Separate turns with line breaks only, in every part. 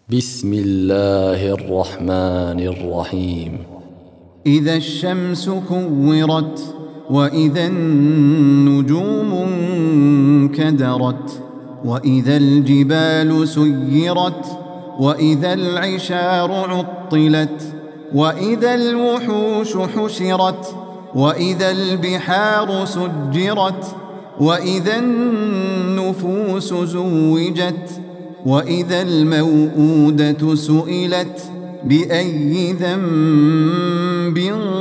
بسم الله الرحمن الرحيم.
إذا الشمس كورت وإذا النجوم انكدرت وإذا الجبال سيرت وإذا العشار عطلت وإذا الوحوش حشرت وإذا البحار سجرت وإذا النفوس زوجت وإذا الموءودة سئلت بأي ذنب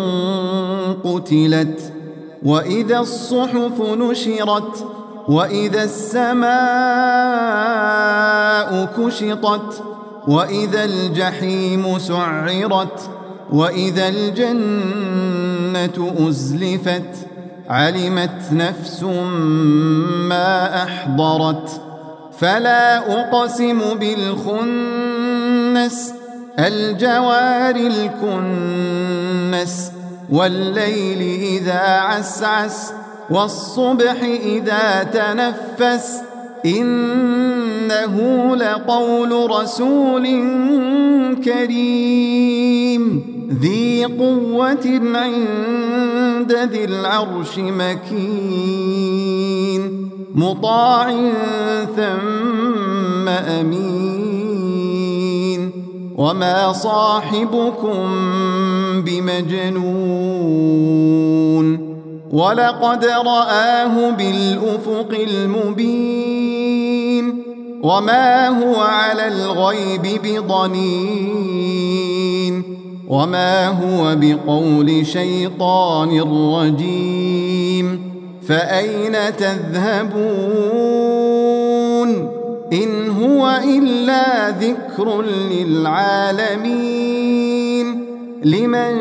قتلت وإذا الصحف نشرت وإذا السماء كشطت وإذا الجحيم سعرت وإذا الجنة أزلفت علمت نفس ما أحضرت فلا أقسم بالخنس الجوار الكنس والليل إذا عسعس والصبح إذا تنفس إنه لقول رسول كريم ذي قوة عند ذي العرش مكين مطاع ثم أمين وما صاحبكم بمجنون ولقد رآه بالأفق المبين وما هو على الغيب بضنين وما هو بقول شيطان رجيم فأين تذهبون إن هو إلا ذكر للعالمين لمن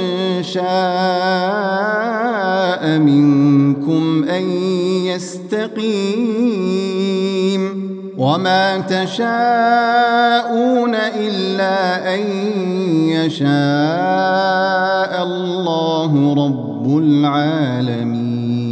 شاء منكم أن يستقيم وما تشاءون إلا أن يشاء الله رب العالمين.